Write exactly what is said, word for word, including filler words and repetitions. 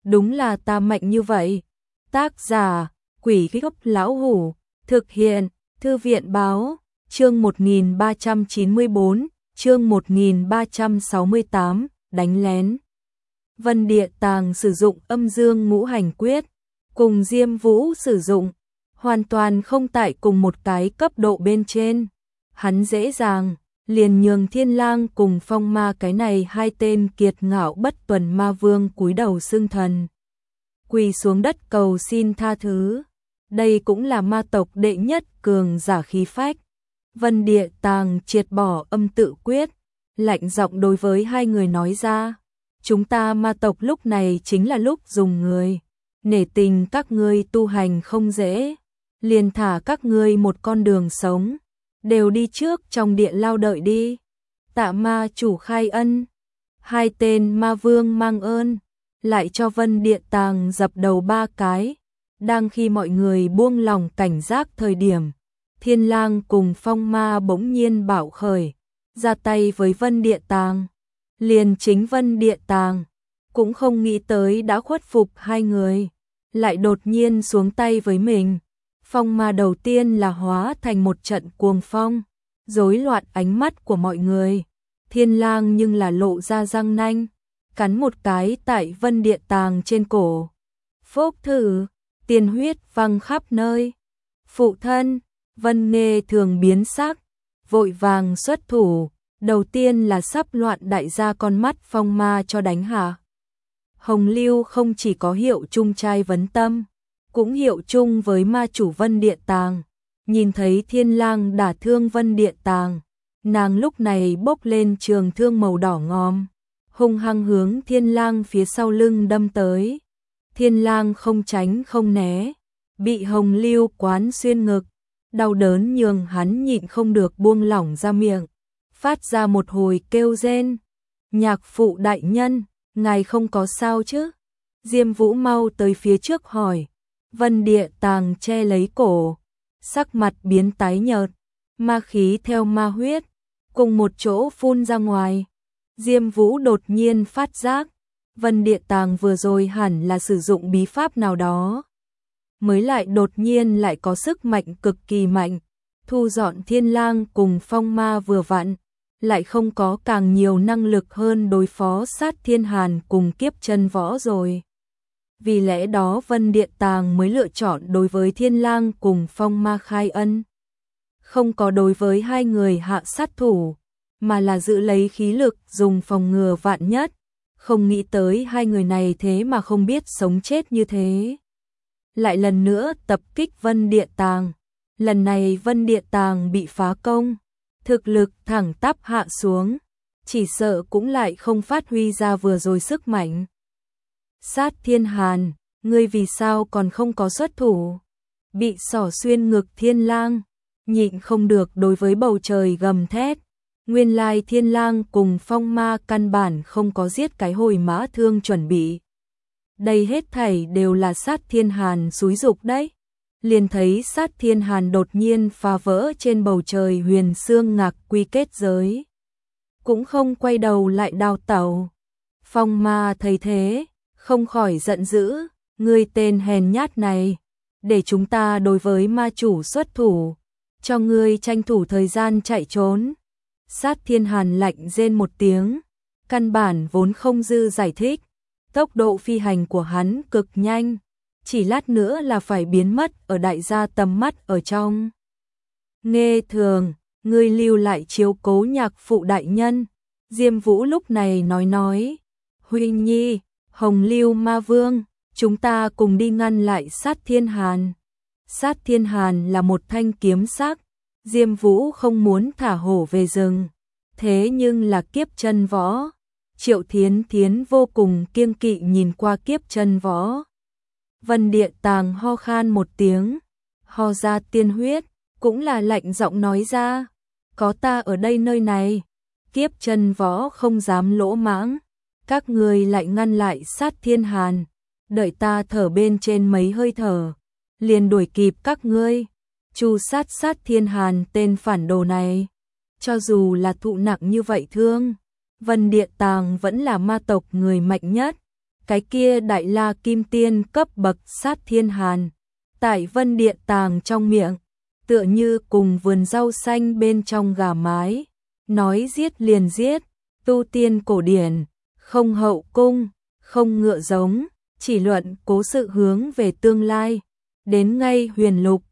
đúng là ta mạnh như vậy. Tác giả, Quỷ Gốc Lão Hủ, thực hiện, Thư viện Báo, chương một nghìn ba trăm chín mươi bốn, chương một nghìn ba trăm sáu mươi tám, đánh lén. Vân Địa Tàng sử dụng âm dương ngũ hành quyết, cùng Diêm Vũ sử dụng, hoàn toàn không tại cùng một cái cấp độ bên trên. Hắn dễ dàng liền nhường Thiên Lang cùng Phong Ma cái này hai tên kiệt ngạo bất tuần ma vương cúi đầu xưng thần, quỳ xuống đất cầu xin tha thứ. Đây cũng là ma tộc đệ nhất cường giả khí phách. Vân Địa Tàng triệt bỏ âm tự quyết, lạnh giọng đối với hai người nói ra, chúng ta ma tộc lúc này chính là lúc dùng người, nể tình các ngươi tu hành không dễ, liền thả các ngươi một con đường sống, đều đi trước trong địa lao đợi đi. Tạ ma chủ khai ân. Hai tên ma vương mang ơn, lại cho Vân Địa Tàng dập đầu ba cái. Đang khi mọi người buông lòng cảnh giác thời điểm, Thiên Lang cùng Phong Ma bỗng nhiên bạo khởi, ra tay với Vân Địa Tàng. Liền chính Vân Địa Tàng cũng không nghĩ tới đã khuất phục hai người, lại đột nhiên xuống tay với mình. Phong Ma đầu tiên là hóa thành một trận cuồng phong, rối loạn ánh mắt của mọi người. Thiên Lang nhưng là lộ ra răng nanh, cắn một cái tại Vân Địa Tàng trên cổ. Phốc thử, tiên huyết văng khắp nơi. Phụ thân, Vân Nghê thường biến sắc, vội vàng xuất thủ, đầu tiên là sắp loạn đại gia con mắt Phong Ma cho đánh hạ. Hồng Lưu không chỉ có hiệu chung trai vấn tâm, cũng hiệu chung với ma chủ Vân Địa Tàng. Nhìn thấy Thiên Lang đả thương Vân Địa Tàng, nàng lúc này bốc lên trường thương màu đỏ ngòm, hung hăng hướng Thiên Lang phía sau lưng đâm tới. Thiên Lang không tránh không né, bị Hồng Lưu quán xuyên ngực, đau đớn nhường hắn nhịn không được buông lỏng ra miệng, phát ra một hồi kêu rên. Nhạc phụ đại nhân, ngài không có sao chứ? Diêm Vũ mau tới phía trước hỏi. Vân Địa Tàng che lấy cổ, sắc mặt biến tái nhợt, ma khí theo ma huyết cùng một chỗ phun ra ngoài. Diêm Vũ đột nhiên phát giác, Vân Địa Tàng vừa rồi hẳn là sử dụng bí pháp nào đó, mới lại đột nhiên lại có sức mạnh cực kỳ mạnh, thu dọn Thiên Lang cùng Phong Ma vừa vặn, lại không có càng nhiều năng lực hơn đối phó Sát Thiên Hàn cùng Kiếp Chân Võ rồi. Vì lẽ đó Vân Địa Tàng mới lựa chọn đối với Thiên Lang cùng Phong Ma khai ân, không có đối với hai người hạ sát thủ, mà là giữ lấy khí lực dùng phòng ngừa vạn nhất. Không nghĩ tới hai người này thế mà không biết sống chết như thế, lại lần nữa tập kích Vân Địa Tàng. Lần này Vân Địa Tàng bị phá công, thực lực thẳng tắp hạ xuống, chỉ sợ cũng lại không phát huy ra vừa rồi sức mạnh. Sát Thiên Hàn, ngươi vì sao còn không có xuất thủ? Bị xỏ xuyên ngực Thiên Lang, nhịn không được đối với bầu trời gầm thét. Nguyên lai Thiên Lang cùng Phong Ma căn bản không có giết cái hồi mã thương chuẩn bị. Đây hết thảy đều là Sát Thiên Hàn xúi dục đấy. Liền thấy Sát Thiên Hàn đột nhiên phá vỡ trên bầu trời huyền xương ngạc quy kết giới, cũng không quay đầu lại đào tẩu. Phong Ma thấy thế, không khỏi giận dữ, ngươi tên hèn nhát này, để chúng ta đối với ma chủ xuất thủ, cho ngươi tranh thủ thời gian chạy trốn. Sát Thiên Hàn lạnh rên một tiếng, căn bản vốn không dư giải thích, tốc độ phi hành của hắn cực nhanh, chỉ lát nữa là phải biến mất ở đại gia tầm mắt ở trong. Nghê thường, ngươi lưu lại chiếu cố nhạc phụ đại nhân. Diêm Vũ lúc này nói nói, Huynh Nhi, Hồng Lưu Ma Vương, chúng ta cùng đi ngăn lại Sát Thiên Hàn. Sát Thiên Hàn là một thanh kiếm sắc, Diêm Vũ không muốn thả hổ về rừng, thế nhưng là Kiếp Chân Võ. Triệu Thiến Thiến vô cùng kiêng kỵ nhìn qua Kiếp Chân Võ. Vân Địa Tàng ho khan một tiếng, ho ra tiên huyết, cũng là lạnh giọng nói ra, có ta ở đây nơi này, Kiếp Chân Võ không dám lỗ mãng, các người lại ngăn lại Sát Thiên Hàn, đợi ta thở bên trên mấy hơi thở, liền đuổi kịp các ngươi, chu sát Sát Thiên Hàn tên phản đồ này. Cho dù là thụ nặng như vậy thương, Vân Địa Tàng vẫn là ma tộc người mạnh nhất, cái kia đại la kim tiên cấp bậc sát thiên hàn, tại vân điện tàng trong miệng, tựa như cùng vườn rau xanh bên trong gà mái, nói giết liền giết, tu tiên cổ điển, không hậu cung, không ngựa giống, chỉ luận cố sự hướng về tương lai, đến ngay huyền lục,